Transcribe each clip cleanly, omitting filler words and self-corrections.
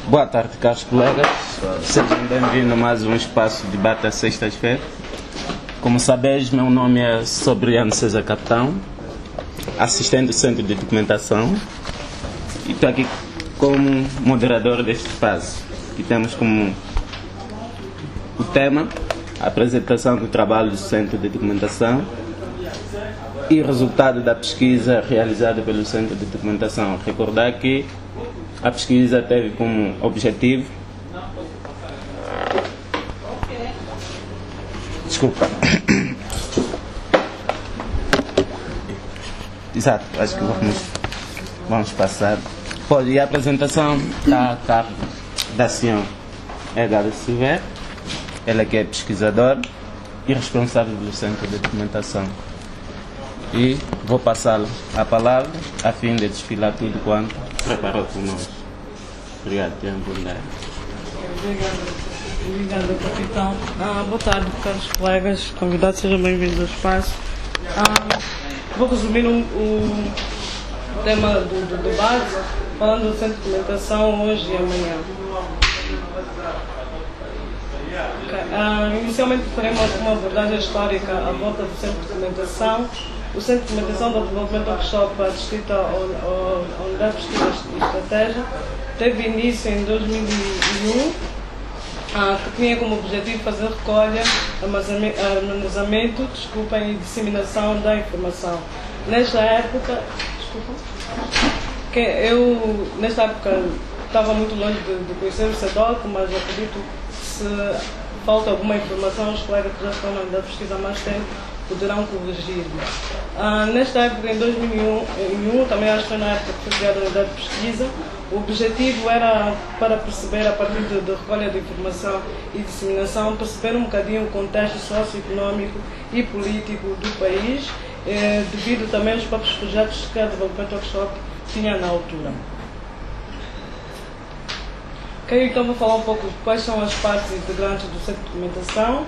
Boa tarde, caros colegas. Sejam bem-vindos a mais um espaço de debate às sextas-feiras. Como sabeis, meu nome é Sobriano César Capitão, assistente do Centro de Documentação, e estou aqui como moderador deste espaço. E temos como o tema a apresentação do trabalho do Centro de Documentação e resultado da pesquisa realizada pelo Centro de Documentação. Recordar que a pesquisa teve como objetivo... Desculpa. Exato, acho que vamos passar. E a apresentação está a cargo da senhora Edgar Silveira, ela que é pesquisadora e responsável do Centro de Documentação. E vou passá-lo a palavra a fim de desfilar tudo quanto preparou por nós. Obrigado, Tiago. Obrigada, capitão. Boa tarde, caros colegas, convidados, sejam bem-vindos ao espaço. Vou resumir o tema do debate, falando do Centro de Documentação hoje e amanhã. Inicialmente faremos uma abordagem histórica à volta do Centro de Documentação. O Centro de Documentação do Desenvolvimento Workshop, adscrito à Unidade de Pesquisa e Estratégia, teve início em 2001, que tinha como objetivo fazer recolha, armazenamento e disseminação da informação. Nesta época, eu estava muito longe de conhecer o CEDOC, mas acredito que se falta alguma informação, os colegas que já estão na Unidade de Pesquisa há mais tempo poderão corrigir-me. Nesta época, em 2001, também acho que foi na época que foi criada a Unidade de Pesquisa, o objetivo era para perceber, a partir de recolha de informação e disseminação, perceber um bocadinho o contexto socioeconómico e político do país, devido também aos próprios projetos que a Desenvolvimento Workshop tinha na altura. Ok, então vou falar um pouco de quais são as partes integrantes do Centro de Documentação.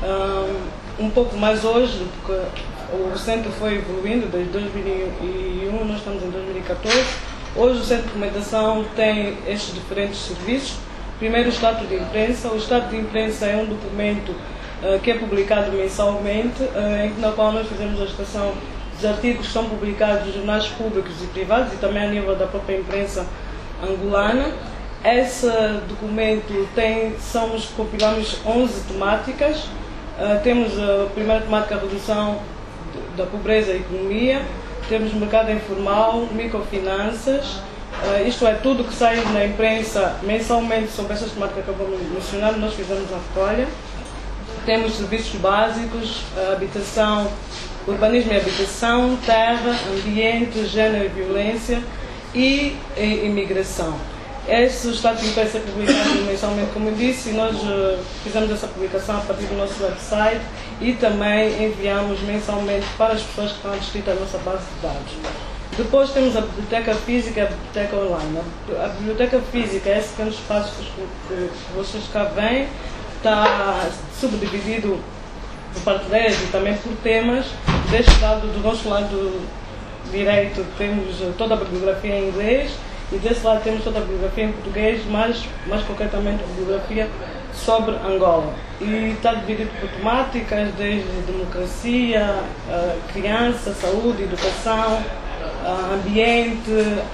Um pouco mais hoje, porque o Centro foi evoluindo desde 2001, nós estamos em 2014. Hoje o Centro de Documentação tem estes diferentes serviços. Primeiro, o Estado de Imprensa. O Estado de Imprensa é um documento que é publicado mensalmente, na qual nós fizemos a estação dos artigos que são publicados nos jornais públicos e privados e também a nível da própria imprensa angolana. Esse documento compilamos 11 temáticas. Temos a primeira temática, a redução da pobreza e economia. Temos mercado informal, microfinanças. Isto é, tudo que sai na imprensa mensalmente sobre essas temáticas que acabamos de mencionar, nós fizemos a recolha. Temos serviços básicos, habitação, urbanismo e habitação, terra, ambiente, género e violência e imigração. Este Estado de Imprensa é publicado mensalmente, como eu disse, e nós fizemos essa publicação a partir do nosso website e também enviamos mensalmente para as pessoas que estão adscritas à nossa base de dados. Depois temos a biblioteca física e a biblioteca online. A biblioteca física é esse pequeno espaço que vocês cá veem, está subdividido por prateleiras e também por temas. Deste lado, do nosso lado direito, temos toda a bibliografia em inglês. E desse lado temos toda a bibliografia em português, mais concretamente a bibliografia sobre Angola. E está dividido por temáticas, desde democracia, criança, saúde, educação, ambiente,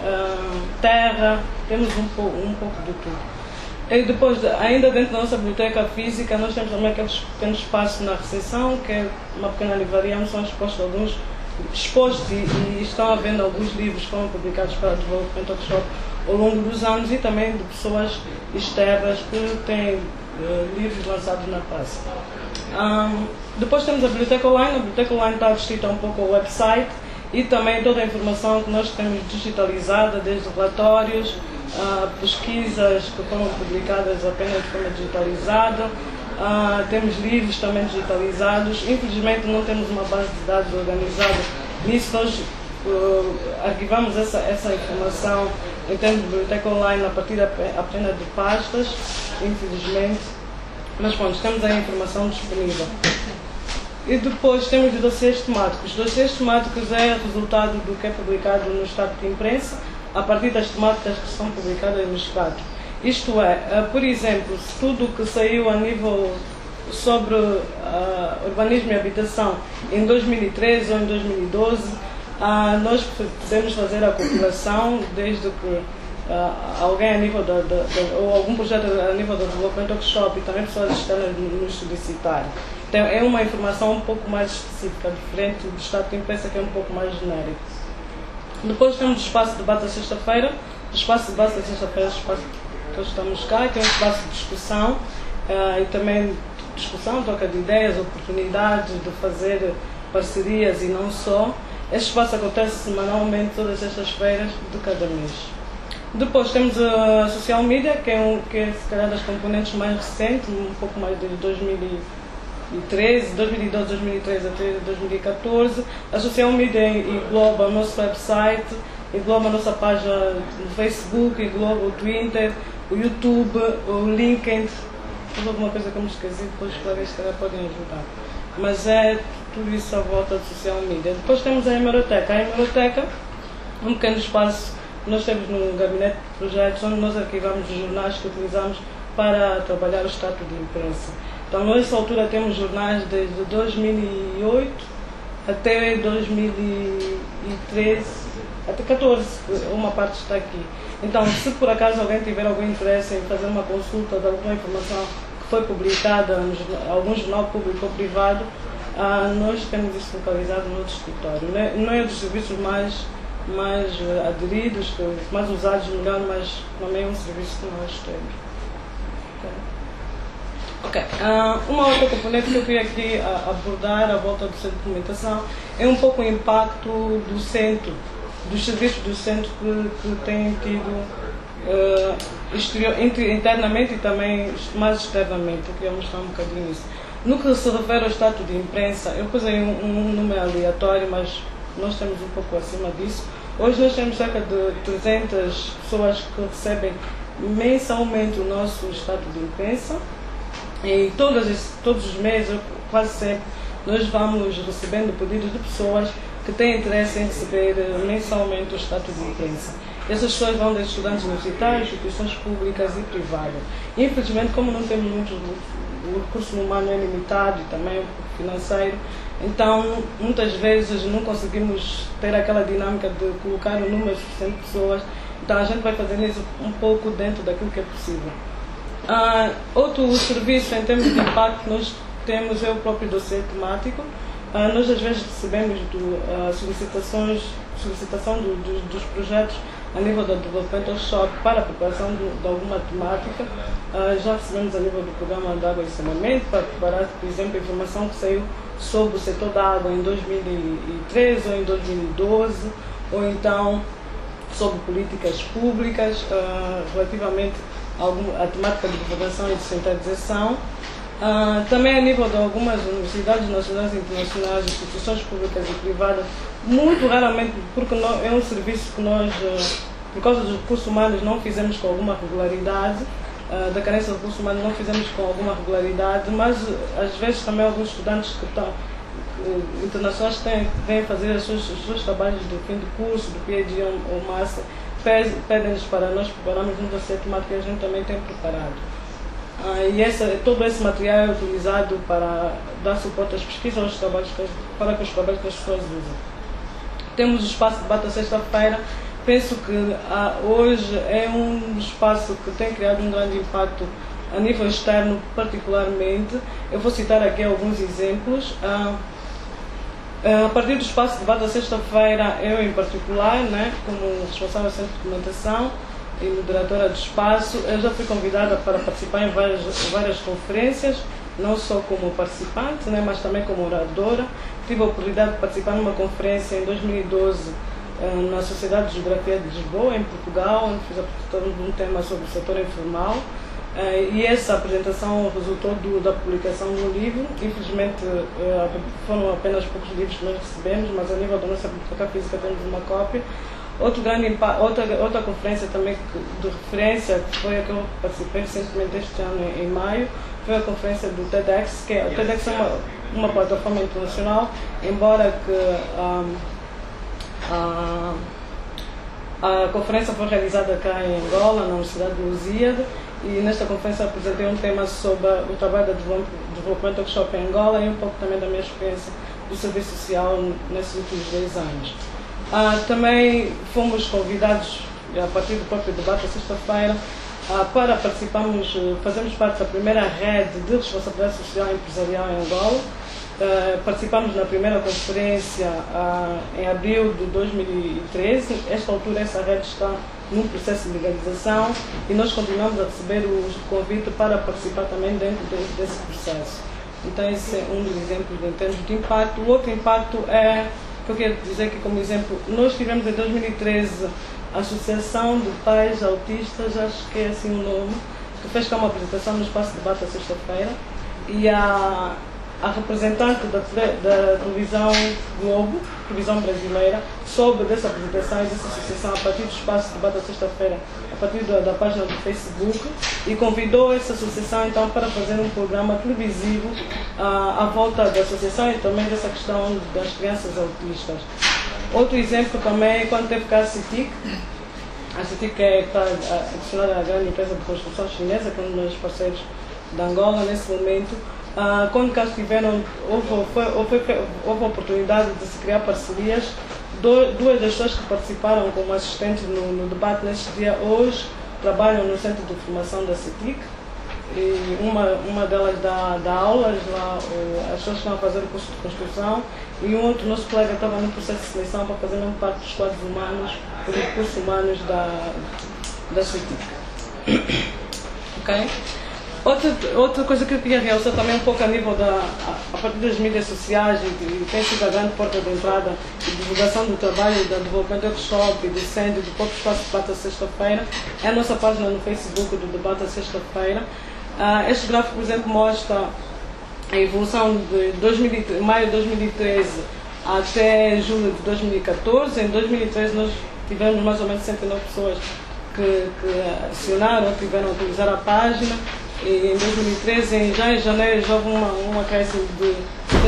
terra, temos um pouco de tudo. E depois, ainda dentro da nossa biblioteca física, nós temos também aqueles pequenos espaços na recepção, que é uma pequena livraria onde são expostos e estão havendo alguns livros que foram publicados para o Desenvolvimento Workshop ao longo dos anos e também de pessoas externas que têm livros lançados na praça. Depois temos a biblioteca online. A biblioteca online está adscrita um pouco ao website e também toda a informação que nós temos digitalizada, desde relatórios, pesquisas que foram publicadas apenas de forma digitalizada. Temos livros também digitalizados. Infelizmente não temos uma base de dados organizada. Nisso nós arquivamos essa informação em termos de biblioteca online a partir apenas de pastas, infelizmente. Mas pronto, temos a informação disponível. E depois temos os dossiês temáticos. Os dossiês temáticos é resultado do que é publicado no Estado de Imprensa, a partir das temáticas que são publicadas no Estado. Isto é, por exemplo, tudo que saiu a nível sobre urbanismo e habitação em 2013 ou em 2012, nós podemos fazer a compilação desde que alguém a nível ou algum projeto a nível do Development Workshop e também pessoas externas nos solicitaram. Então é uma informação um pouco mais específica, diferente do estado de imprensa, que é um pouco mais genérico. Depois temos o espaço de debate da sexta-feira. O espaço de debate da sexta-feira é o espaço que estamos cá, que é um espaço de discussão e também discussão, troca de ideias, oportunidades de fazer parcerias e não só. Este espaço acontece semanalmente, todas as sextas-feiras de cada mês. Depois temos a social media, que é se calhar das componentes mais recentes, um pouco mais de 2012, 2013 até 2014. A social media engloba o nosso website, engloba a nossa página no Facebook, engloba o Twitter, o YouTube, o LinkedIn. Tudo alguma coisa que eu me esqueci, depois os colegas podem ajudar. Mas é tudo isso à volta de social media. Depois temos a hemeroteca. A hemeroteca é um pequeno espaço que nós temos no gabinete de projetos, onde nós arquivamos os jornais que utilizamos para trabalhar o status de imprensa. Então, nessa altura temos jornais desde 2008 até 2013, até 2014, uma parte está aqui. Então, se por acaso alguém tiver algum interesse em fazer uma consulta de alguma informação que foi publicada em algum jornal público ou privado, nós temos isso localizado no outro escritório. Não é dos serviços mais aderidos, mais usados melhor, mas também é um serviço que nós temos. Ok. Uma outra componente que eu queria aqui abordar à volta do centro de documentação é um pouco o impacto do centro, dos serviços do centro que têm tido internamente e também mais externamente. Eu queria mostrar um bocadinho isso. No que se refere ao status de imprensa, eu pus aí um número aleatório, mas nós temos um pouco acima disso. Hoje nós temos cerca de 300 pessoas que recebem mensalmente o nosso status de imprensa. E todos os meses, quase sempre, nós vamos recebendo pedidos de pessoas que têm interesse em receber mensalmente o status de imprensa. Essas pessoas vão desde estudantes universitários, instituições públicas e privadas. Infelizmente, como não temos muito, o recurso humano é limitado e também o financeiro, então muitas vezes não conseguimos ter aquela dinâmica de colocar um número suficiente de pessoas. Então a gente vai fazendo isso um pouco dentro daquilo que é possível. Outro serviço em termos de impacto nós temos é o próprio dossiê temático. Nós às vezes recebemos solicitação dos projetos a nível da Development Workshop para a preparação de alguma temática. Já recebemos a nível do programa de água e saneamento para preparar, por exemplo, a informação que saiu sobre o setor da água em 2013 ou em 2012, ou então sobre políticas públicas relativamente a temática de divulgação e descentralização. Também a nível de algumas universidades nacionais e internacionais, instituições públicas e privadas, muito raramente, porque é um serviço que nós, por causa dos recursos humanos, não fizemos com alguma regularidade, da carência de recursos humanos não fizemos com alguma regularidade, mas às vezes também alguns estudantes que estão internacionais vêm fazer os seus trabalhos de fim de curso, do PhD ou Master, pedem-nos para nós prepararmos um dossiê temático que a gente também tem preparado. E todo esse material é utilizado para dar suporte às pesquisas, aos trabalhos para que os trabalhos que as pessoas usam. Temos o espaço de debate à sexta-feira. Penso que hoje é um espaço que tem criado um grande impacto a nível externo, particularmente. Eu vou citar aqui alguns exemplos. A partir do espaço de debate da sexta-feira, eu em particular, como responsável do Centro de Documentação e moderadora do espaço, eu já fui convidada para participar em várias conferências, não só como participante, mas também como oradora. Tive a oportunidade de participar numa conferência em 2012 na Sociedade de Geografia de Lisboa, em Portugal, onde fiz a apresentação de um tema sobre o setor informal. E essa apresentação resultou da publicação de um livro. Infelizmente foram apenas poucos livros que nós recebemos, mas a nível da nossa biblioteca física temos uma cópia. Outra conferência também de referência, que foi a que eu participei recentemente este ano, em maio, foi a conferência do TEDx, que o TEDx é uma plataforma internacional, embora que A conferência foi realizada cá em Angola, na Universidade de Lusíada, e nesta conferência apresentei um tema sobre o trabalho de desenvolvimento workshop em Angola e um pouco também da minha experiência do serviço social nesses últimos 10 anos. Também fomos convidados, a partir do próprio debate, sexta-feira, para participarmos, fazemos parte da primeira rede de responsabilidade social empresarial em Angola. Participamos na primeira conferência em abril de 2013. Esta altura essa rede está num processo de legalização e nós continuamos a receber o convite para participar também dentro desse processo. Então esse é um dos exemplos em termos de impacto. O outro impacto é, que eu quero dizer aqui como exemplo, nós tivemos em 2013 a Associação de Pais Autistas, acho que é assim o nome, que fez cá uma apresentação no Espaço de Debate a sexta-feira, e a representante da televisão Globo, televisão brasileira, soube dessa apresentação e dessa associação a partir do Espaço de Debate a sexta-feira, a partir da página do Facebook, e convidou essa associação então para fazer um programa televisivo à volta da associação e também dessa questão das crianças autistas. Outro exemplo também é quando teve cá a CITIC. A CITIC está adicionada à grande empresa de construção chinesa, que é um dos meus parceiros da Angola nesse momento. Quando cá estiveram, houve a oportunidade de se criar parcerias. Duas das pessoas que participaram como assistentes no debate neste dia hoje trabalham no Centro de Formação da CITIC. E uma delas dá aulas lá, as pessoas que estão a fazer o curso de construção, e um outro nosso colega estava no processo de seleção para fazer mesmo parte dos quadros humanos, dos recursos humanos da CITIC. Ok? Outra coisa que eu queria realçar também um pouco a nível a partir das mídias sociais, e tem sido a grande porta de entrada e divulgação do trabalho da Desenvolvimento Workshop e do Centro do próprio Espaço de Debate à sexta-feira, é a nossa página no Facebook do Debate à sexta-feira. Este gráfico, por exemplo, mostra a evolução de maio de 2013 até julho de 2014. Em 2013 nós tivemos mais ou menos 109 pessoas que acionaram, tiveram a utilizar a página. E em 2013, já em janeiro, já houve uma acréscimo de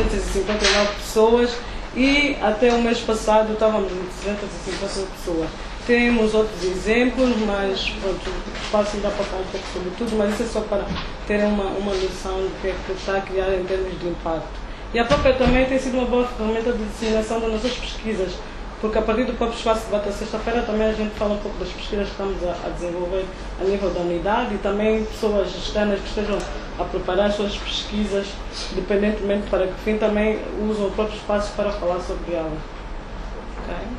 259 pessoas, e até o mês passado estávamos em 250 pessoas. Temos outros exemplos, mas pronto, fácil dar para falar um pouco sobre tudo, mas isso é só para terem uma noção do que é que está a criar em termos de impacto. E a própria também tem sido uma boa ferramenta de disseminação das nossas pesquisas, porque a partir do próprio Espaço de Debate à sexta-feira também a gente fala um pouco das pesquisas que estamos a desenvolver a nível da unidade, e também pessoas externas que estejam a preparar as suas pesquisas, independentemente para que fim, também usam o próprio espaço para falar sobre ela. Okay?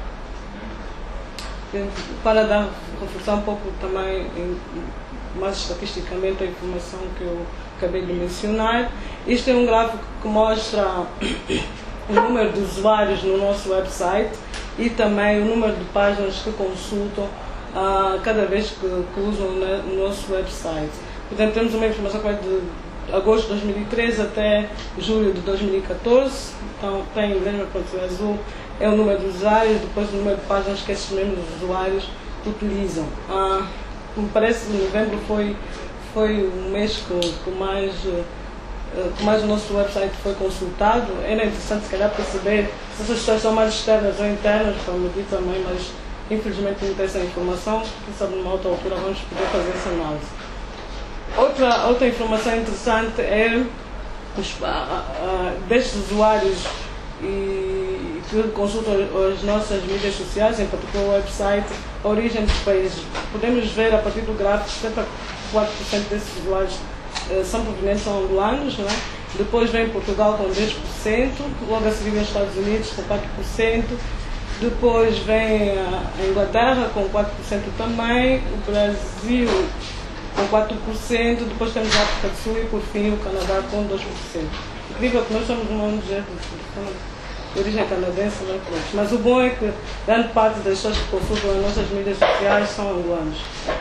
Para reforçar um pouco também, mais estatisticamente, a informação que eu acabei de mencionar, este é um gráfico que mostra o número de usuários no nosso website e também o número de páginas que consultam cada vez que usam o nosso website. Portanto, temos uma informação que vai de agosto de 2013 até julho de 2014. Então, tem o grande ponto azul, é o número de usuários, depois o número de páginas que esses mesmos usuários utilizam. Como parece, novembro foi o mês que mais o nosso website foi consultado. Era interessante, se calhar, perceber se essas pessoas são mais externas ou internas, para medir também, mas infelizmente não tem essa informação. Quem sabe numa outra altura vamos poder fazer essa análise. Outra informação interessante é destes usuários que consultam as nossas mídias sociais, em particular o website, a origem dos países. Podemos ver a partir do gráfico que 74% desses usuários são provenientes, são angolanos, né? Depois vem Portugal com 10%, logo a seguir vem os Estados Unidos com 4%, depois vem a Inglaterra com 4% também, o Brasil com 4%, depois temos a África do Sul e por fim o Canadá com 2%. Incrível que nós somos uma ONG de origem canadense, né? Mas o bom é que grande parte das pessoas que consultam as nossas mídias sociais são angolanos.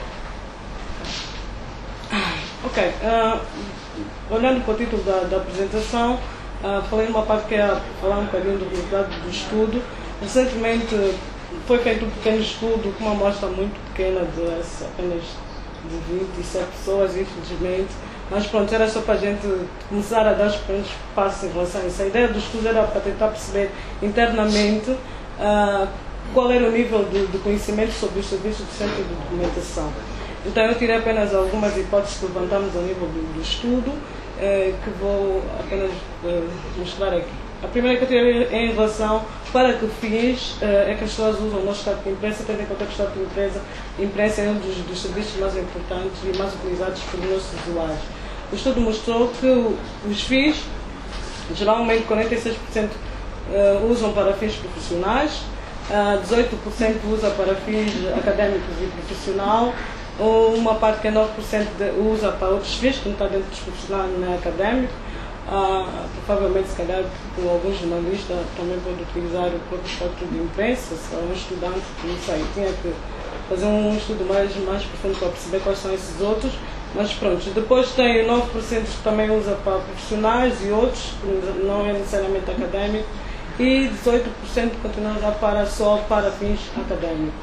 Ok, olhando para o título da apresentação, falei numa parte que é falar um bocadinho do resultado do estudo. Recentemente foi feito um pequeno estudo com uma amostra muito pequena, apenas de 27 pessoas, infelizmente. Mas pronto, era só para a gente começar a dar os pequenos passos em relação a isso. A ideia do estudo era para tentar perceber internamente qual era o nível de conhecimento sobre os serviços do Centro de Documentação. Então eu tirei apenas algumas hipóteses que levantamos ao nível do estudo, que vou apenas mostrar aqui. A primeira que eu tirei é em relação para que fins é que as pessoas usam o nosso estado de imprensa, tendo em conta que o estado de imprensa é um dos serviços mais importantes e mais utilizados pelos nossos usuários. O estudo mostrou que os fins, geralmente 46% usam para fins profissionais, 18% usa para fins académicos e profissional, uma parte que é 9% usa para outros fins, que não está dentro dos profissionais nem académico. Provavelmente, se calhar, algum jornalista também pode utilizar o próprio espectro de imprensa, se é um estudante, não sei, tinha que fazer um estudo mais profundo para perceber quais são esses outros, mas pronto. Depois tem 9% que também usa para profissionais e outros, que não é necessariamente académico, e 18% continua a usar só para fins académicos.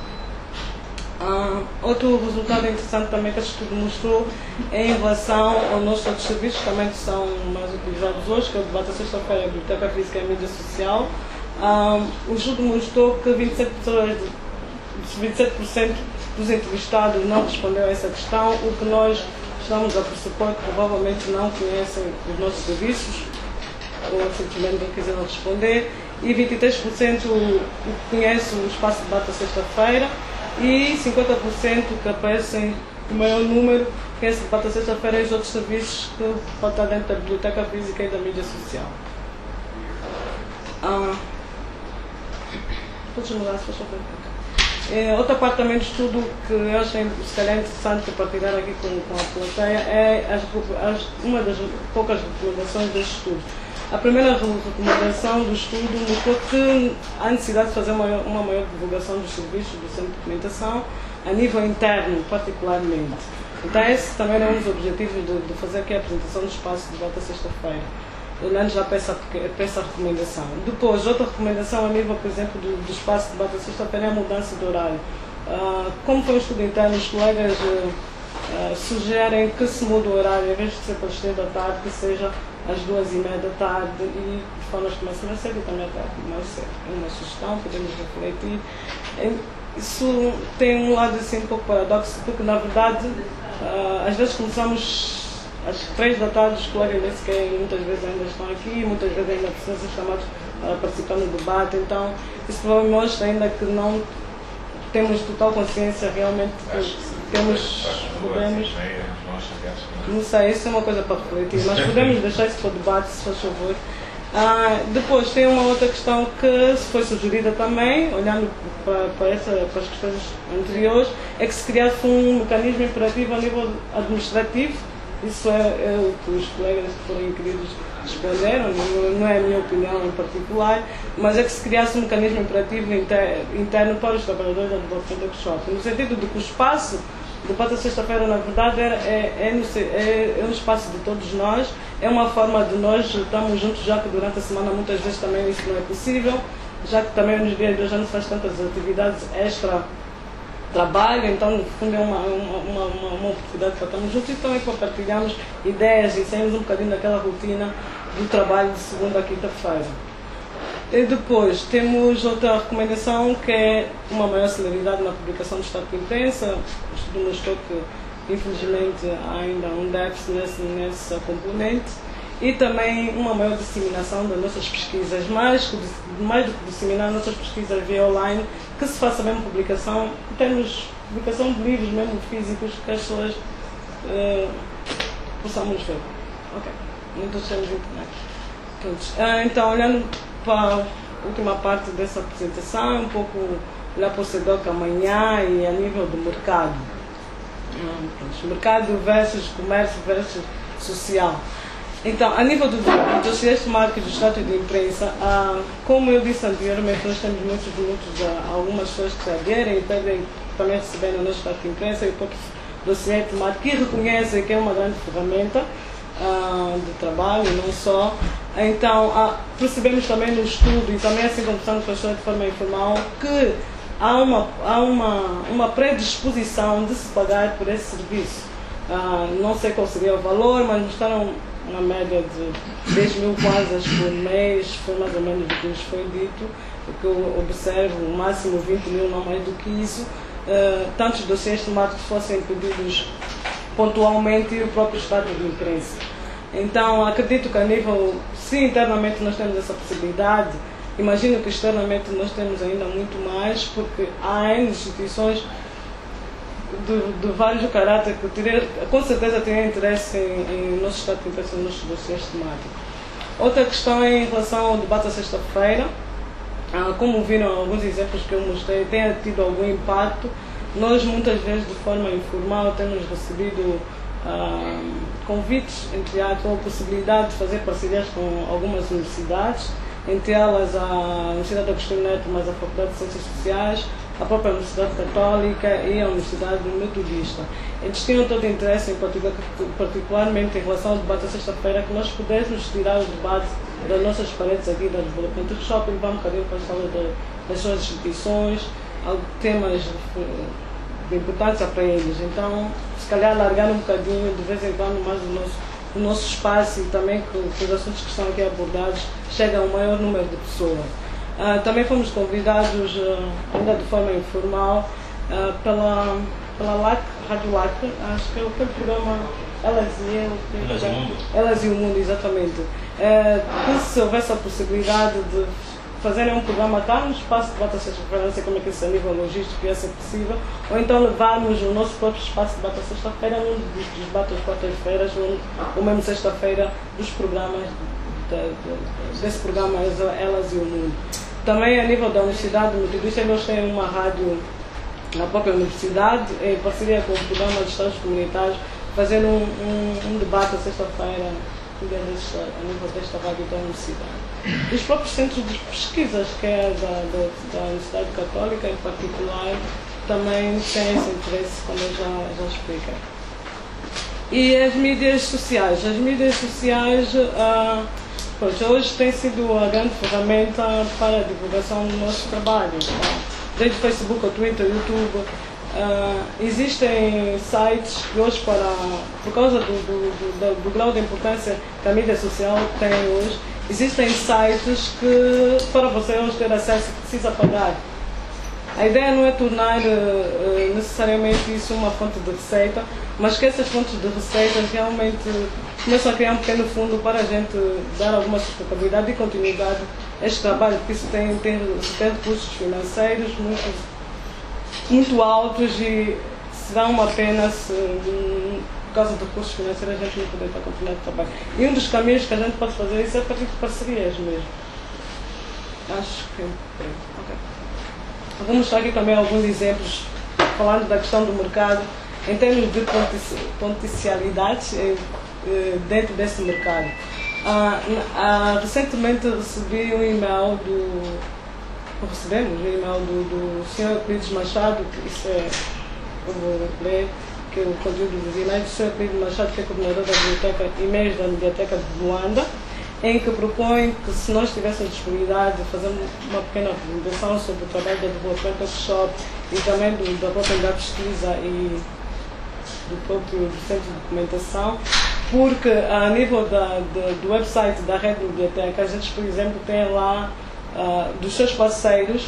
Outro resultado interessante também que este estudo mostrou é em relação aos nossos outros serviços também que são mais utilizados hoje, que é o debate à sexta-feira, a biblioteca física e a mídia social. O estudo mostrou que 27% dos entrevistados não respondeu a essa questão, o que nós estamos a pressupor que provavelmente não conhecem os nossos serviços ou simplesmente não quiseram responder, e 23% conhece o espaço de debate à sexta-feira e 50% que aparecem o maior número conhece o debate à sexta-feira e os outros serviços que podem estar dentro da biblioteca física e da mídia social. Podes mudar, se faz favor. Outra parte também do estudo que eu achei se calhar interessante partilhar aqui com a plateia é uma das poucas recomendações deste estudo. A primeira recomendação do estudo mostrou que há necessidade de fazer uma maior divulgação dos serviços do Centro de Documentação a nível interno, particularmente. Então esse também era um dos objetivos de fazer aqui a apresentação do espaço de debate à sexta-feira, olhando já para essa recomendação. Depois, outra recomendação a nível, por exemplo, do espaço de debate à sexta-feira é a mudança de horário. Como foi um estudo interno, os colegas sugerem que se mude o horário, em vez de ser para as 3 da tarde, que seja às 2h30 da tarde e de forma que comece mais cedo e também até mais cedo. É uma sugestão, podemos refletir. Isso tem um lado assim um pouco paradoxo, porque na verdade às vezes começamos às 3 da tarde, os colegas nem sequer muitas vezes ainda estão aqui, muitas vezes ainda precisam ser chamados para participar no debate, então isso provavelmente mostra ainda que não temos total consciência realmente que podemos, não sei, isso é uma coisa para refletir, mas podemos deixar isso para o debate, se faz favor. Depois tem uma outra questão que foi sugerida também, olhando para as questões anteriores, é que se criasse um mecanismo imperativo a nível administrativo. Isso é o que os colegas que foram inquiridos responderam, não é a minha opinião em particular, mas é que se criasse um mecanismo imperativo interno para os trabalhadores da Advocacia Workshop, no sentido de que o espaço do debate à sexta-feira, na verdade, é um espaço de todos nós, é uma forma de nós estarmos juntos, já que durante a semana muitas vezes também isso não é possível, já que também nos dias de hoje já não se faz tantas atividades extra trabalho, então no fundo é uma oportunidade para estarmos juntos e também para partilharmos ideias e sairmos um bocadinho daquela rotina do trabalho de segunda a quinta-feira. E depois temos outra recomendação que é uma maior celeridade na publicação do estado de imprensa. O estudo mostrou que infelizmente há ainda um déficit nessa componente e também uma maior disseminação das nossas pesquisas, mais do que disseminar nossas pesquisas via online, que se faça mesmo publicação, temos publicação de livros mesmo físicos que as pessoas possamos ver. Ok, não deixamos internet. Então, olhando para a última parte dessa apresentação, um pouco olhar para o CEDOC amanhã e a nível do mercado. Mercado versus comércio versus social. Então, a nível do dossiê de marca e do status de imprensa, como eu disse anteriormente, nós temos muitos a algumas pessoas que se aderem e pedem também receber no nosso status de imprensa e o próprio dossiê de marca, que reconhecem que é uma grande ferramenta de trabalho, não só. Então, percebemos também no estudo e também assim conversando com as pessoas de forma informal que há uma predisposição de se pagar por esse serviço. Não sei qual seria o valor, mas mostraram na média de 10 mil kwanzas por mês, foi mais ou menos o que nos foi dito, o que eu observo, o máximo 20 mil, não mais do que isso, tantos dossiês temáticos fossem pedidos pontualmente e o próprio estado de imprensa. Então, acredito que a nível, se internamente nós temos essa possibilidade, imagino que externamente nós temos ainda muito mais, porque há N instituições de vários caráter que com certeza teriam interesse em nosso estado de imprensa, nos nossos dossiês temáticos. Outra questão é em relação ao debate à sexta-feira. Como viram alguns exemplos que eu mostrei, tem tido algum impacto. Nós, muitas vezes, de forma informal, temos recebido convites, entre aspas, ou possibilidade de fazer parcerias com algumas universidades, entre elas a Universidade Agostinho Neto, mas a Faculdade de Ciências Sociais, a própria Universidade Católica e a Universidade Metodista. Eles tinham todo o interesse, particularmente em relação ao debate da sexta-feira, que nós pudéssemos tirar o debate das nossas paredes aqui da Desenvolvimento Workshop e levar um bocadinho para a sala das suas instituições, temas de importância para eles. Então, se calhar, largar um bocadinho, de vez em quando, mais o nosso espaço e também que os assuntos que estão aqui abordados cheguem a um maior número de pessoas. Também fomos convidados, ainda de forma informal, pela LAC, Rádio LAC, acho que é aquele programa Elas e o Mundo, exatamente. Que se houvesse a possibilidade de fazerem um programa cá no espaço de debate à sexta-feira, não sei como é que isso a nível logístico ia ser possível, ou então levarmos o nosso próprio espaço de debate à sexta-feira, num dos debates às quartas-feiras, ou mesmo sexta-feira, dos programas, desse programa Elas e o Mundo. Também a nível da Universidade Metodista, nós temos uma rádio na própria universidade, em parceria com o programa de estágios comunitários, fazendo um debate à sexta-feira a nível desta rádio da universidade. Os próprios centros de pesquisas, que é da Universidade Católica em particular, também têm esse interesse, como eu já expliquei. E as mídias sociais? As mídias sociais, hoje tem sido a grande ferramenta para a divulgação do nosso trabalho. Desde o Facebook, o Twitter, o YouTube. Existem sites que hoje, por causa do grau de importância que a mídia social tem hoje, existem sites que, para você hoje ter acesso, precisa pagar. A ideia não é tornar necessariamente isso uma fonte de receita, mas que essas fontes de receitas realmente começam a criar um pequeno fundo para a gente dar alguma sustentabilidade e continuidade a este trabalho, porque isso tem recursos financeiros muito altos e será uma pena se, por causa de recursos financeiros, a gente não poder continuar a trabalhar. E um dos caminhos que a gente pode fazer isso é a partir de parcerias mesmo. Acho que... Ok. Vou mostrar aqui também alguns exemplos, falando da questão do mercado, em termos de potencialidades dentro desse mercado. Recentemente recebi um e-mail recebemos um e-mail do Sr. Euclides Machado, que isso é, eu vou ler, que é o conteúdo dos e-mails do Sr. Euclides Machado, que é coordenador da biblioteca e-mails da Biblioteca de Luanda, em que propõe que, se nós tivéssemos disponibilidade de fazer uma pequena apresentação sobre o trabalho da Desenvolvimento Workshop e também da própria da pesquisa e do próprio centro de documentação, porque a nível do website da Rede Biblioteca, a gente, por exemplo, tem lá dos seus parceiros,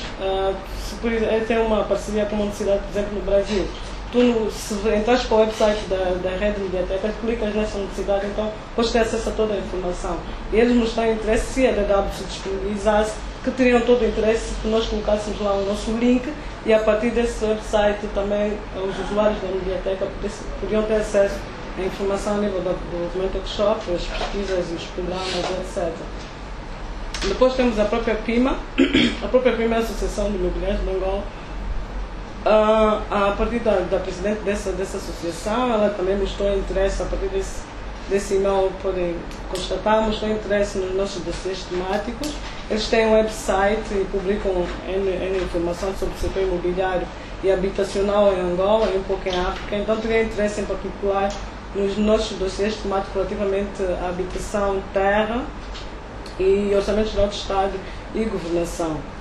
tem uma parceria com uma universidade, por exemplo, no Brasil. Se entras para o website da Rede Biblioteca, clicas nessa universidade, então podes ter acesso a toda a informação. E eles nos têm interesse, se a DW se disponibilizasse, que teriam todo o interesse que nós colocássemos lá o nosso link e a partir desse website também os usuários da biblioteca podiam ter acesso à informação a nível do desenvolvimento workshop, as pesquisas e os programas, etc. Depois temos a própria PIMA. A própria PIMA é a Associação de Imobiliários de Angola. A partir da presidente dessa associação, ela também mostrou interesse, a partir desse e-mail podem constatar, mostrou interesse nos nossos dossiês temáticos. Eles têm um website e publicam informação sobre o setor imobiliário e habitacional em Angola e um pouco em África. Então teria interesse em particular nos nossos dossiês temáticos relativamente à habitação, terra e orçamento geral do Estado e governação.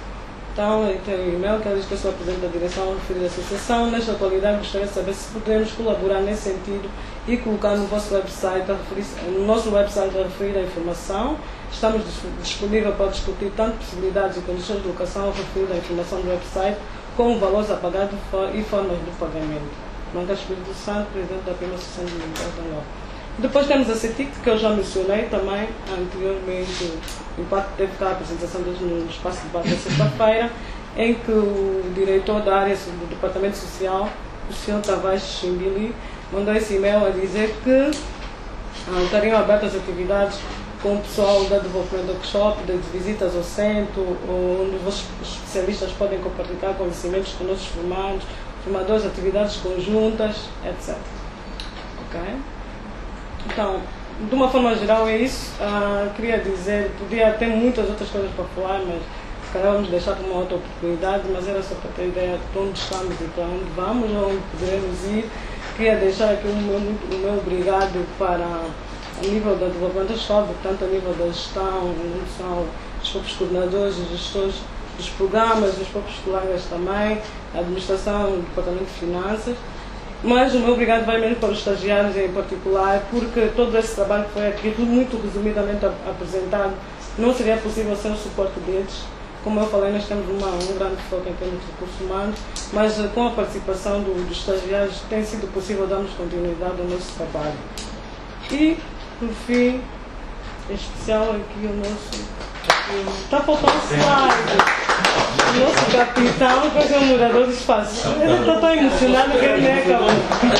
Então, tem um e-mail que diz que eu sou a presidente da direção referida à associação. Nesta atualidade, gostaria de saber se podemos colaborar nesse sentido e colocar no vosso website, no nosso website a referir a informação. Estamos disponíveis para discutir tanto possibilidades e condições de locação a referir à informação do website, como valores a pagar e formas de pagamento. Manca Espírito Santo, presidente da Prima Associação de Limpeza. Depois temos a CETIC, que eu já mencionei também anteriormente, o impacto teve cá a apresentação deles no espaço de debate da sexta-feira, em que o diretor da área do Departamento Social, o Sr. Tavares Chimbili, mandou esse e-mail a dizer que estariam abertas atividades com o pessoal da Development Workshop, de visitas ao centro, onde os especialistas podem compartilhar conhecimentos com nossos formadores, atividades conjuntas, etc. Ok? Então, de uma forma geral é isso. Queria dizer, podia ter muitas outras coisas para falar, mas se calhar vamos deixar para uma outra oportunidade, mas era só para ter ideia de onde estamos e para onde vamos, onde poderemos ir. Queria deixar aqui o meu obrigado para a nível da Development Workshop, tanto a nível da gestão, os próprios coordenadores, os gestores dos programas, os próprios colegas também, a administração, o departamento de finanças. Mas o meu obrigado vai mesmo para os estagiários em particular, porque todo esse trabalho que foi aqui, tudo muito resumidamente apresentado, não seria possível sem o suporte deles. Como eu falei, nós temos um grande foco em termos de recursos humanos, mas com a participação dos estagiários tem sido possível darmos continuidade ao nosso trabalho. E, por fim, em especial aqui o nosso... Está faltando um slide. O nosso capitão, que é um morador do espaço. Eu estou tão emocionado que ele nem acabou.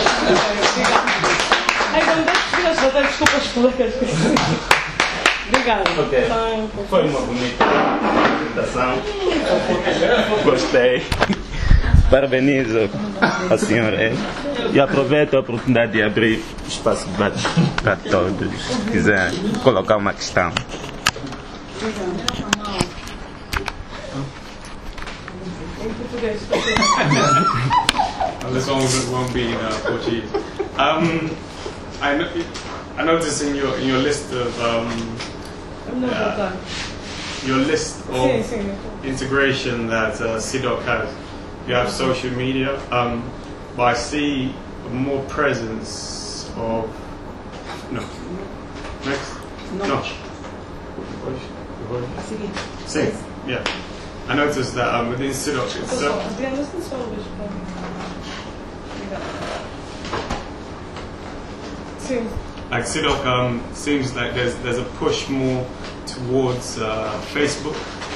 Então, deixa eu desculpa os colegas. Obrigada. Okay. Foi uma bonita apresentação. Gostei. Parabenizo a senhora. E aproveito a oportunidade de abrir espaço de debate para todos que quiserem colocar uma questão. This one won't be in Portuguese. I noticed in your list of integration that CDOC has, you have social media, but I see more presence of Sim. Yeah. I noticed that within CDOC itself. Like CDOC seems like there's a push more towards Facebook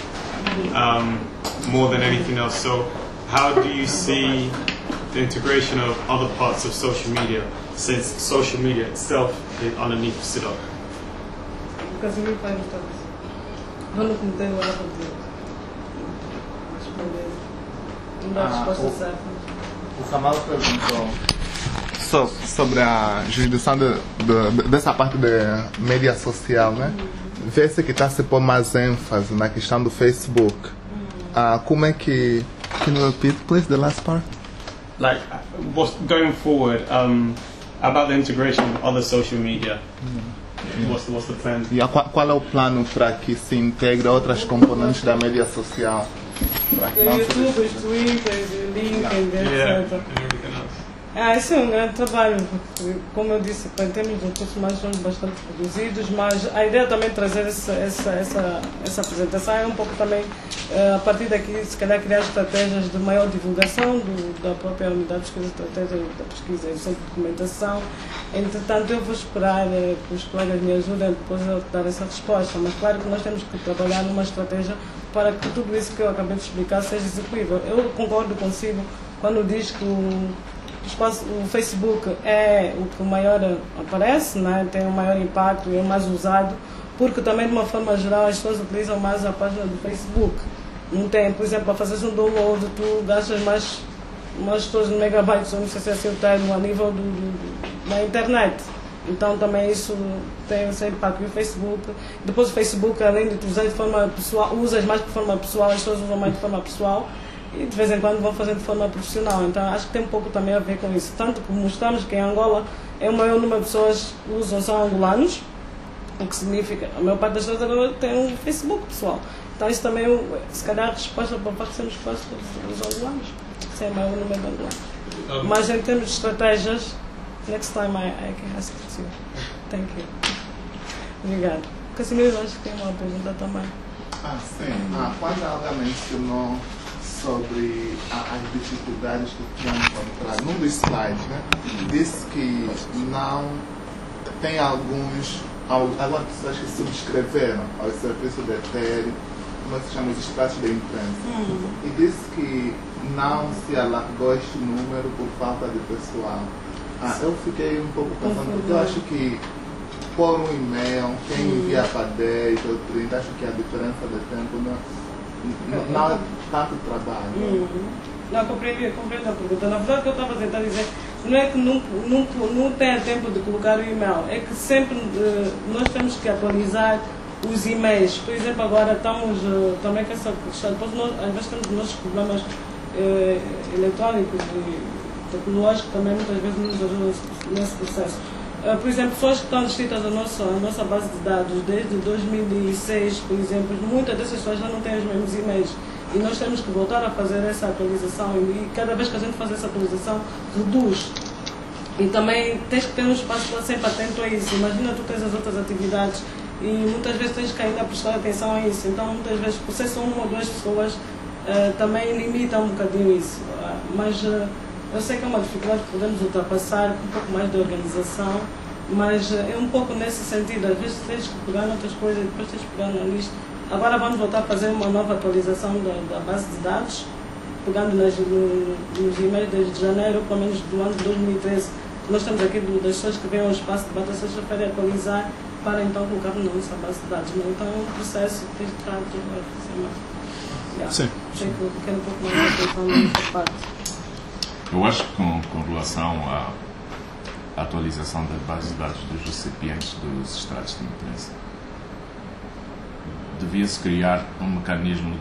more than anything else. So how do you see the integration of other parts of social media, since social media itself is underneath CDOC? Because we find it não contei o erro de responder. Não dá resposta certa. O Samuel perguntou sobre a jurisdição dessa parte de mídia social, né? Vê-se que está a se pôr mais ênfase na questão do Facebook. Como é que... Can you repeat, please, the last part? Like, what's going forward about the integration of other social media? What's the plan? E qual é o plano para que se integre outras componentes da mídia social? YouTube, Twitter, LinkedIn, etc. Esse é um grande trabalho, porque, como eu disse, em termos de recursos humanos são bastante reduzidos, mas a ideia também de trazer essa apresentação é um pouco também, a partir daqui, se calhar criar estratégias de maior divulgação da própria unidade de pesquisa, estratégia da pesquisa e do centro de documentação. Entretanto, eu vou esperar que os colegas me ajudem depois a dar essa resposta, mas claro que nós temos que trabalhar numa estratégia para que tudo isso que eu acabei de explicar seja execuível. Eu concordo consigo quando diz que o Facebook é o que maior aparece, né? Tem o maior impacto e é mais usado, porque também de uma forma geral as pessoas utilizam mais a página do Facebook. Não tem, por exemplo, para fazer um download tu gastas mais 12 megabytes, não sei se é assim o termo, a nível da internet. Então também isso tem esse impacto. E o Facebook, depois o Facebook, além de tu usar de forma pessoal, usas mais de forma pessoal, as pessoas usam mais de forma pessoal, e de vez em quando vão fazendo de forma profissional. Então acho que tem um pouco também a ver com isso. Tanto que mostramos que em Angola é o maior número de pessoas que usam, são angolanos, o que significa a maior parte das pessoas agora tem um Facebook pessoal. Então isso também, se calhar, a resposta para o facto de sermos próximos dos angolanos, sem maior número de angolanos. Mas em termos de estratégias, next time I can ask it to you. Thank you. Obrigado. Casimiro, acho que tem uma pergunta também. Sim. Quando ela mencionou sobre as dificuldades que tinham encontrado, num dos slides, né, disse que não tem algumas pessoas que subscreveram ao serviço de ETERI, como se chama, os espaços de imprensa. E disse que não se alargou este número por falta de pessoal. Eu fiquei um pouco pensando, porque eu acho que por um e-mail, quem envia para 10 ou 30, acho que a diferença de tempo não é tanto trabalho. Não, compreendo a pergunta. Na verdade, o que eu estava a tentar dizer não é que não tenha tempo de colocar o e-mail, é que sempre nós temos que atualizar os e-mails. Por exemplo, agora estamos também com essa questão, às vezes temos os nossos problemas eletrónicos e tecnológicos também muitas vezes nos ajudam nesse processo. Por exemplo, pessoas que estão inscritas na nossa base de dados desde 2006, por exemplo, muitas dessas pessoas já não têm os mesmos e-mails. E nós temos que voltar a fazer essa atualização e cada vez que a gente faz essa atualização, reduz. E também tens que ter um espaço para sempre atento a isso. Imagina tu tens as outras atividades e muitas vezes tens que ainda prestar atenção a isso. Então muitas vezes, por ser só uma ou duas pessoas, também limita um bocadinho isso. Mas eu sei que é uma dificuldade que podemos ultrapassar com um pouco mais de organização, mas é um pouco nesse sentido. Às vezes tens que pegar outras coisas e depois tens que pegar na lista. Agora vamos voltar a fazer uma nova atualização da base de dados, pegando nos e-mails desde janeiro, pelo menos do ano de 2013. Nós temos aqui das pessoas que vêm ao espaço de debate sexta-feira atualizar para então colocar na nossa base de dados. Então é um processo que tem que estar tudo a fazer mais. Sim. Sei que eu quero um pouco mais de atenção nessa parte. Eu acho que com relação à atualização da base de dados dos recipientes dos estratos de imprensa, devia-se criar um mecanismo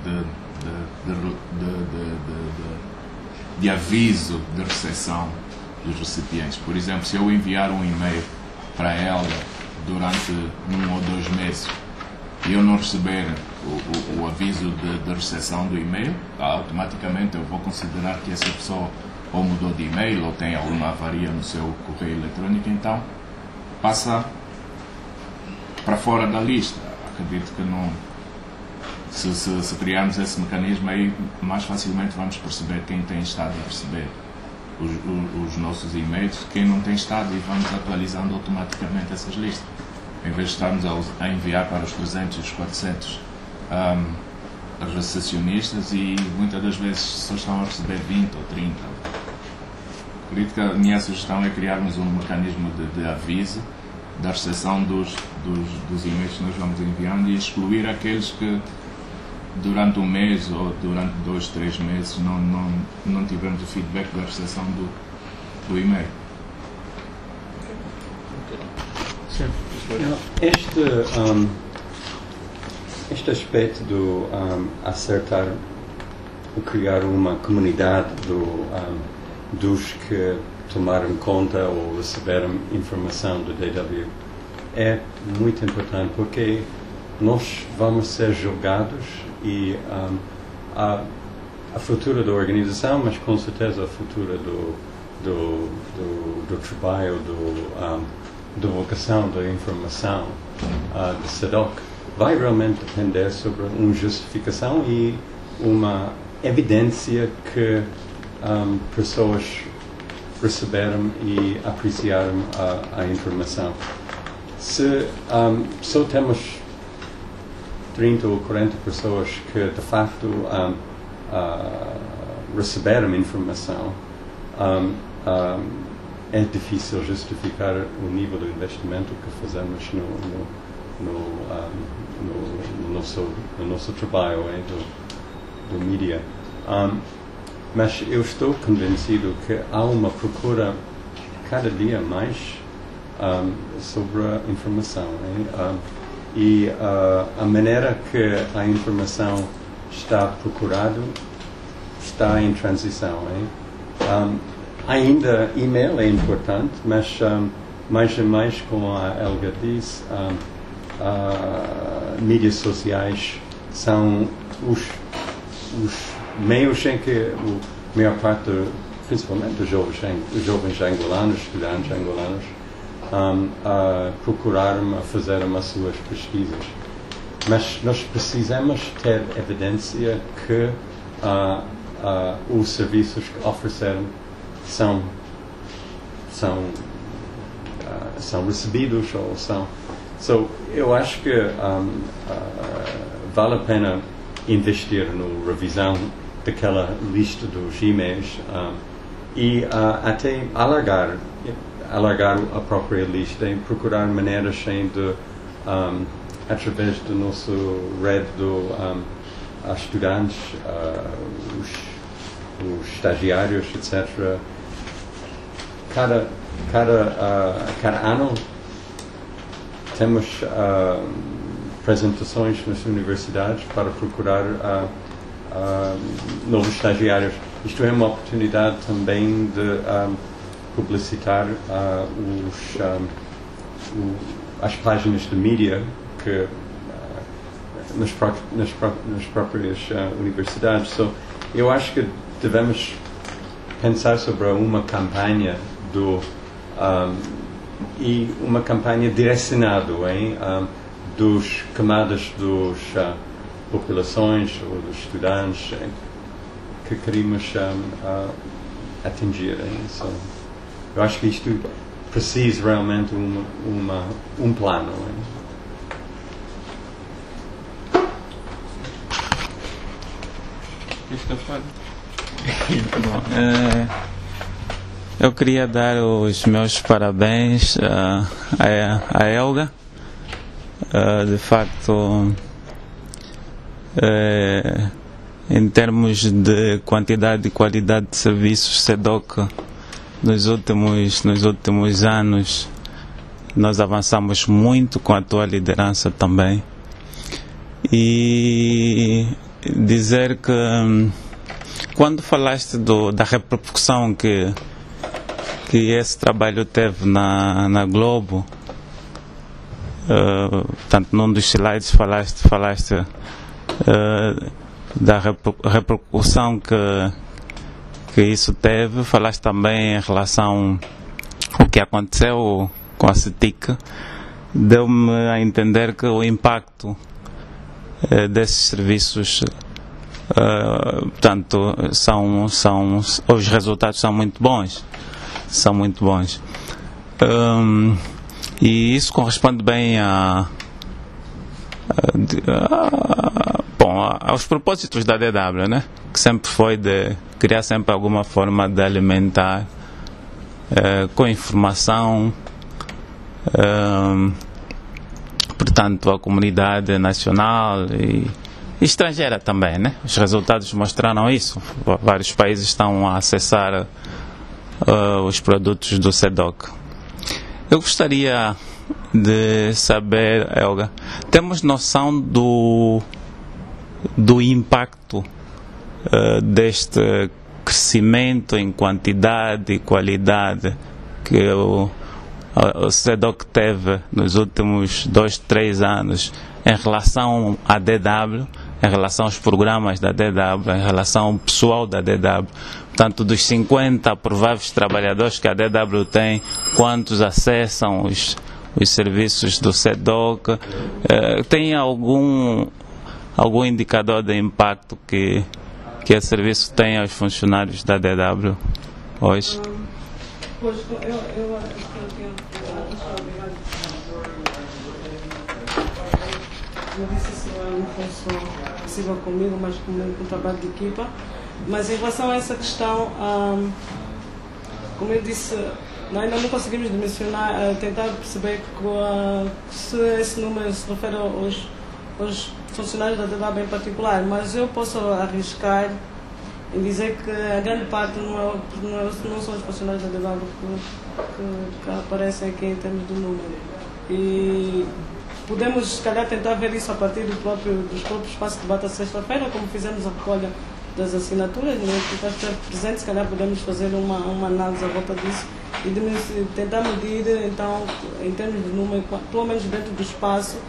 de aviso de recepção dos recipientes. Por exemplo, se eu enviar um e-mail para ela durante 1 ou 2 meses e eu não receber o aviso de recepção do e-mail, automaticamente eu vou considerar que essa pessoa ou mudou de e-mail ou tem alguma avaria no seu correio eletrônico, então passa para fora da lista. Acredito que não. Se criarmos esse mecanismo, aí mais facilmente vamos perceber quem tem estado a receber os nossos e-mails, quem não tem estado, e vamos atualizando automaticamente essas listas, em vez de estarmos a enviar para os 300 e os 400 recepcionistas e muitas das vezes só estão a receber 20 ou 30. Acredito que a minha sugestão é criarmos um mecanismo de aviso da recepção dos e-mails que nós vamos enviando e excluir aqueles que durante um mês ou durante 2, 3 meses não tivemos o feedback da recepção do e-mail. Este aspecto do acertar o criar uma comunidade dos que tomaram conta ou receberam informação do DW é muito importante, porque nós vamos ser julgados e a futura da organização, mas com certeza a futura do trabalho, da vocação da informação do SEDOC vai realmente depender sobre uma justificação e uma evidência que pessoas receberam e apreciaram a informação. Se só temos 30 ou 40 pessoas que de facto receberam informação, é difícil justificar o nível do investimento que fazemos no nosso trabalho do mídia. Mas eu estou convencido que há uma procura cada dia mais sobre a informação. E a maneira que a informação está procurada está em transição. Ainda e-mail é importante, mas mais e mais, como a Helga diz, mídias sociais são os meios em que a maior parte, principalmente os jovens angolanos, estudantes angolanos, procuraram fazer as suas pesquisas. Mas nós precisamos ter evidência que os serviços que ofereceram são recebidos ou são. Eu acho que vale a pena investir na revisão daquela lista dos e-mails e até alargar a própria lista e procurar maneiras de, através do nosso rede de estudantes, os estagiários, etc. Cada ano temos apresentações nas universidades para procurar novos estagiários. Isto é uma oportunidade também de publicitar as páginas de mídia que nas próprias universidades. Eu acho que devemos pensar sobre uma campanha e uma campanha direcionada em dos camadas das populações ou dos estudantes que queremos atingir. Eu acho que isto precisa realmente um plano. Bom, eu queria dar os meus parabéns a Elga. De facto, em termos de quantidade e qualidade de serviços, SEDOC nos últimos anos nós avançamos muito com a tua liderança também. E dizer que quando falaste da repercussão que esse trabalho teve na Globo, portanto, num dos slides falaste da repercussão que isso teve, falaste também em relação ao que aconteceu com a CETIC. Deu-me a entender que o impacto desses serviços, portanto, os resultados são muito bons. E isso corresponde bem aos propósitos da DW, né? Que sempre foi de criar sempre alguma forma de alimentar com informação, portanto, a comunidade nacional e estrangeira também, né? Os resultados mostraram isso. Vários países estão a acessar os produtos do SEDOC. Eu gostaria de saber, Elga, temos noção do impacto deste crescimento em quantidade e qualidade que o SEDOC teve nos últimos 2-3 anos em relação à DW, em relação aos programas da DW, em relação ao pessoal da DW? Portanto, dos 50 prováveis trabalhadores que a DW tem, quantos acessam os serviços do SEDOC? Tem algum indicador de impacto que esse serviço tem aos funcionários da DW hoje? Pois, eu disse isso não foi só possível comigo, mas com o trabalho de equipa. Mas em relação a essa questão, como eu disse, ainda não conseguimos dimensionar, tentar perceber se esse número se refere aos funcionários da DW em particular, mas eu posso arriscar em dizer que a grande parte não são os funcionários da DW que aparecem aqui em termos de número. E podemos, se calhar, tentar ver isso a partir dos próprios espaços de debate à sexta-feira, como fizemos a recolha das assinaturas, né? Que está presente, se calhar podemos fazer uma análise à volta disso e tentar medir, então, em termos de número, pelo menos dentro do espaço,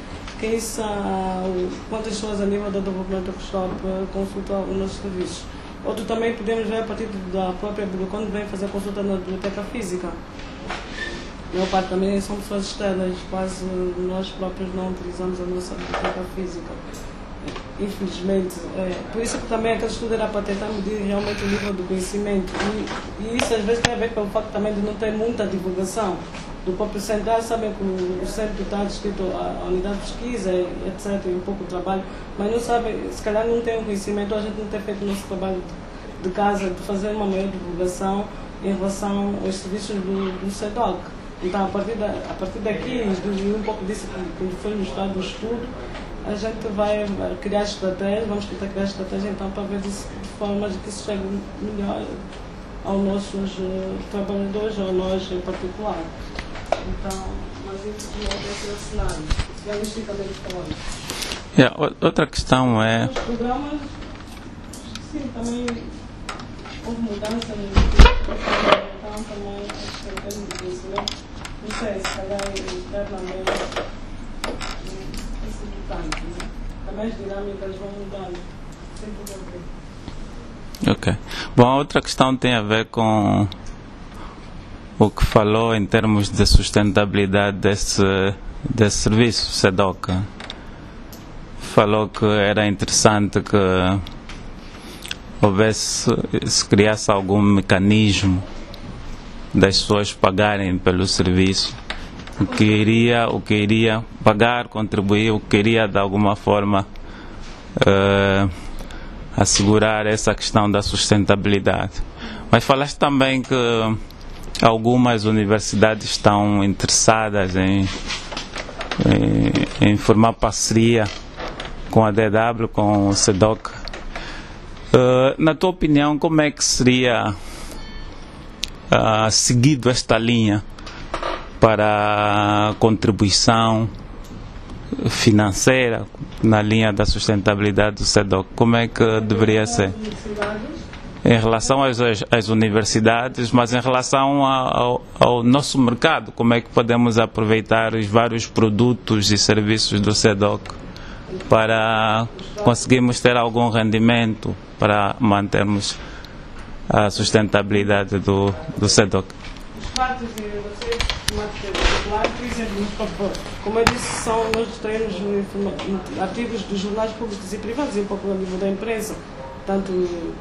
quantas pessoas a nível da Development Workshop consultam os nossos serviços. Outro também podemos ver a partir da própria biblioteca, quando vem fazer consulta na biblioteca física. A maior parte também são pessoas externas, quase nós próprios não utilizamos a nossa biblioteca física. Infelizmente. Por isso que também aquele estudo era para tentar medir realmente o nível do conhecimento. E isso às vezes tem a ver com o facto também de não ter muita divulgação do próprio centro. Sabem que o centro está descrito a unidade de pesquisa, etc., e um pouco de trabalho, mas não sabem, se calhar não tem um conhecimento, ou a gente não tem feito o nosso trabalho de casa, de fazer uma maior divulgação em relação aos serviços do CEDOC. Então, a partir daqui, e um pouco disso que foi mostrado no estudo, a gente vai criar estratégias, vamos tentar criar estratégias então para ver de forma que isso chegue melhor aos nossos trabalhadores, ou a nós em particular. Então, mas isso não é o cenário. Já me explica também falando. Outra questão é... Os programas, sim, também houve mudança no então também acho que em termos de conhecimento, não sei, se calhar internamente isso é importante, né? Também as dinâmicas vão mudando, sempre vão ver. Ok. Bom, a outra questão tem a ver com o que falou em termos de sustentabilidade desse serviço, CEDOC. Falou que era interessante que se criasse algum mecanismo das pessoas pagarem pelo serviço, o que iria pagar, contribuir, o que iria de alguma forma assegurar essa questão da sustentabilidade. Mas falaste também que algumas universidades estão interessadas em formar parceria com a DW, com o CEDOC. Na tua opinião, como é que seria seguido esta linha para a contribuição financeira na linha da sustentabilidade do CEDOC? Como é que deveria ser? Em relação às universidades, mas em relação ao nosso mercado, como é que podemos aproveitar os vários produtos e serviços do CEDOC para conseguirmos ter algum rendimento para mantermos a sustentabilidade do CEDOC? Os fatos de vocês, por exemplo, como eu disse, são nós temos artigos dos jornais públicos e privados e um pouco a nível da imprensa, tanto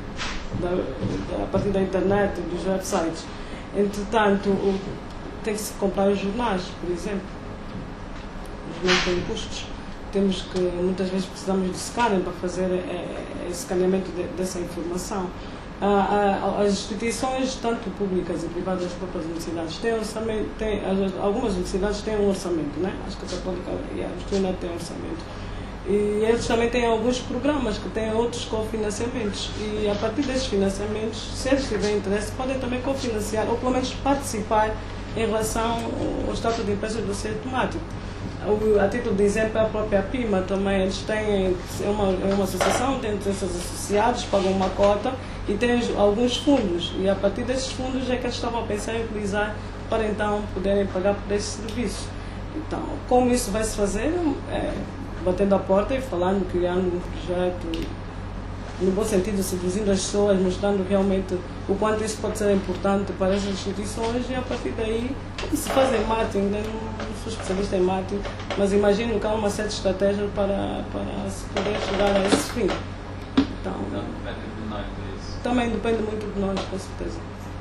a partir da internet e dos websites. Entretanto, tem que se comprar os jornais, por exemplo. Os jornais têm custos. Temos que, muitas vezes, precisamos de scanner para fazer esse escaneamento dessa informação. As instituições, tanto públicas e privadas, as próprias universidades, têm orçamento, algumas universidades têm um orçamento, né? Acho que a Católica e a Justiniana têm orçamento. E eles também têm alguns programas que têm outros cofinanciamentos. E a partir desses financiamentos, se eles tiverem interesse, podem também cofinanciar, ou pelo menos participar em relação ao estatuto de empresas do setor temático. A título de exemplo, a própria PIMA também, eles têm, é uma associação, tem interesses associados, pagam uma cota e tem alguns fundos. E a partir desses fundos é que eles estavam a pensar em utilizar para então poderem pagar por esse serviço. Então, como isso vai se fazer? Batendo a porta e falando, criando um projeto, no bom sentido, seduzindo as pessoas, mostrando realmente o quanto isso pode ser importante para essas instituições, e a partir daí se fazem marketing. Não sou especialista em marketing, mas imagino que há uma certa estratégia para se poder chegar a esse fim. Então, também depende muito de nós, com certeza.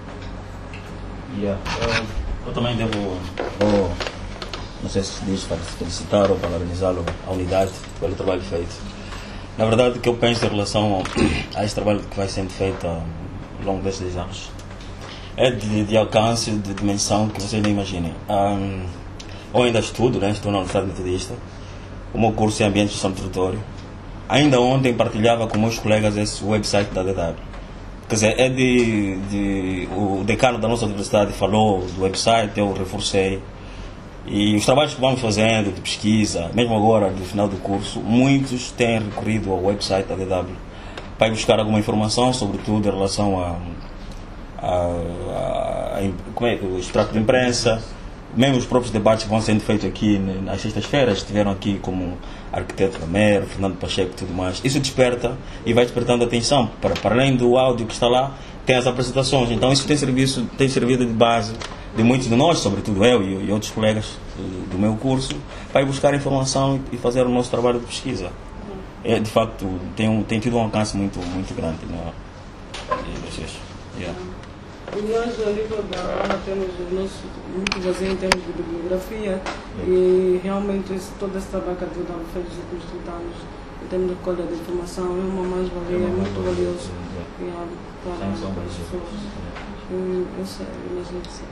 Eu também devo, não sei se diz, felicitar ou parabenizá-lo, a unidade, pelo trabalho feito. Na verdade, o que eu penso em relação a este trabalho que vai sendo feito ao longo destes anos é de alcance, de dimensão que vocês nem imaginem. Eu ainda estudo, né? Estou na Universidade Metodista, o meu curso é Ambiente e Gestão do Território. Ainda ontem partilhava com meus colegas esse website da DW. Quer dizer, o decano da nossa universidade falou do website, eu reforcei. E os trabalhos que vamos fazendo de pesquisa, mesmo agora, no final do curso, muitos têm recorrido ao website da DW para ir buscar alguma informação, sobretudo em relação ao extrato de imprensa, mesmo os próprios debates que vão sendo feitos aqui nas sextas-feiras, estiveram aqui como arquiteto Romero, Fernando Pacheco e tudo mais. Isso desperta e vai despertando atenção. Para além do áudio que está lá, tem as apresentações. Então isso tem servido de base de muitos de nós, sobretudo eu e outros colegas do meu curso, para ir buscar informação e fazer o nosso trabalho de pesquisa. De facto, tem tido um alcance muito grande. E nós, a nível da aula, temos o nosso muito vazio em termos de bibliografia e realmente todo esse trabalho que a Trudal fez nos últimos 30 anos em termos de recolha de informação é uma mais-valia, é muito valioso para as pessoas. Eu sei, imagino que sim.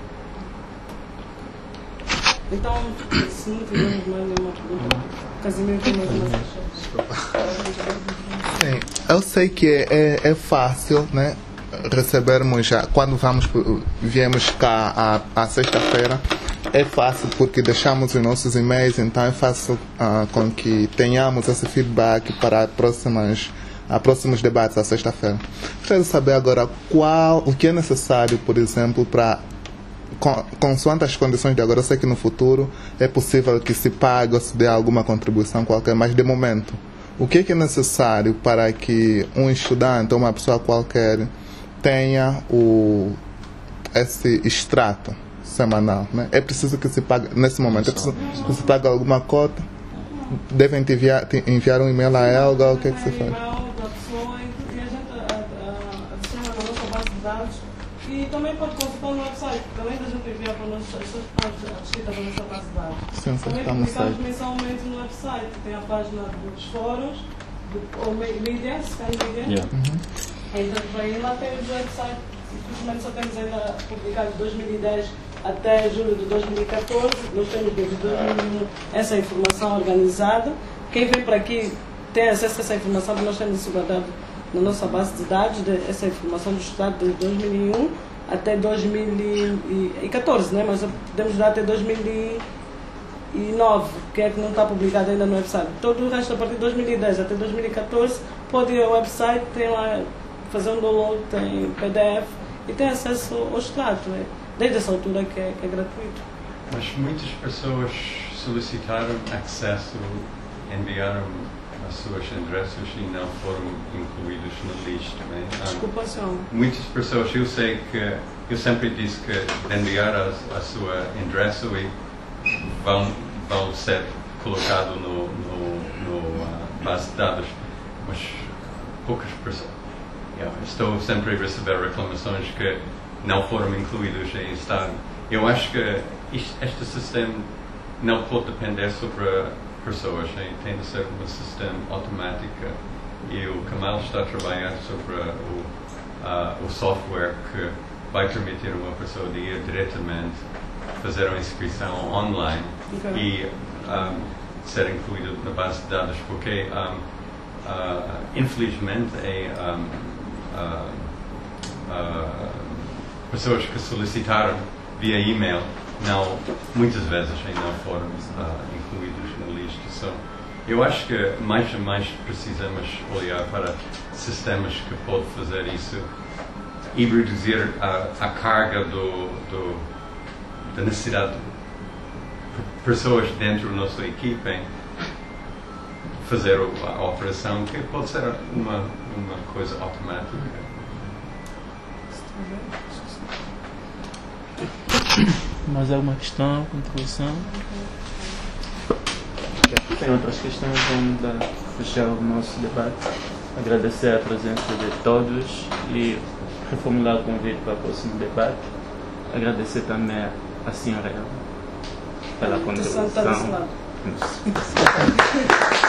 Então, se não tivermos mais nenhuma pergunta, Casimiro tem mais uma questão. Sim, eu sei que é fácil, né? Recebermos já, quando viemos cá à sexta-feira, é fácil porque deixamos os nossos e-mails, então é fácil com que tenhamos esse feedback para próximos debates à sexta-feira. Quero saber agora o que é necessário, por exemplo, para, consoante as condições de agora, eu sei que no futuro é possível que se pague ou se dê alguma contribuição qualquer, mas de momento, o que é necessário para que um estudante ou uma pessoa qualquer tenha esse extrato semanal, né? É preciso que se pague, nesse momento, é preciso que se pague alguma cota? Devem enviar um e-mail a Elga, o que é que se faz? E também pode consultar no website, porque além da gente enviar para nós as suas páginas escritas para a nossa base de dados. Sim, também está no site. publicamos mensalmente no website. Tem a página dos fóruns, do Media, Sky Media. Então, aí lá tem o website. Infelizmente só temos ainda publicado de 2010 até julho de 2014. Nós temos desde 2001 essa informação organizada. Quem vem para aqui tem acesso a essa informação, porque nós temos isso guardado na nossa base de dados, essa informação do Estado desde 2001 até 2014, né? Mas podemos dar até 2009, que é que não está publicado ainda no website. Todo o resto, a partir de 2010 até 2014, pode ir ao website, tem lá, fazer um download, tem PDF e tem acesso ao extrato, né? Desde essa altura que é gratuito. Mas muitas pessoas solicitaram acesso, enviaram os seus endereços e não foram incluídos na lista, né? Desculpa, senhor. Muitas pessoas, eu sei que, eu sempre disse que enviar a sua endereço e vão ser colocados no base de dados, mas poucas pessoas. Estou sempre a receber reclamações que não foram incluídos em estado. Eu acho que este sistema não pode depender sobre pessoas, tem de ser um sistema automático e o Kamal está a trabalhar sobre o software que vai permitir uma pessoa de ir diretamente fazer uma inscrição online e ser incluído na base de dados, porque infelizmente pessoas que solicitaram via e-mail muitas vezes não foram incluídos na lista. So, eu acho que mais e mais precisamos olhar para sistemas que podem fazer isso e reduzir a carga da necessidade de pessoas dentro da nossa equipe em fazer a operação, que pode ser uma coisa automática. Mais alguma questão, contribuição? Tem outras questões, vamos fechar o nosso debate. Agradecer a presença de todos e reformular o convite para o próximo debate. Agradecer também a senhora pela contribuição.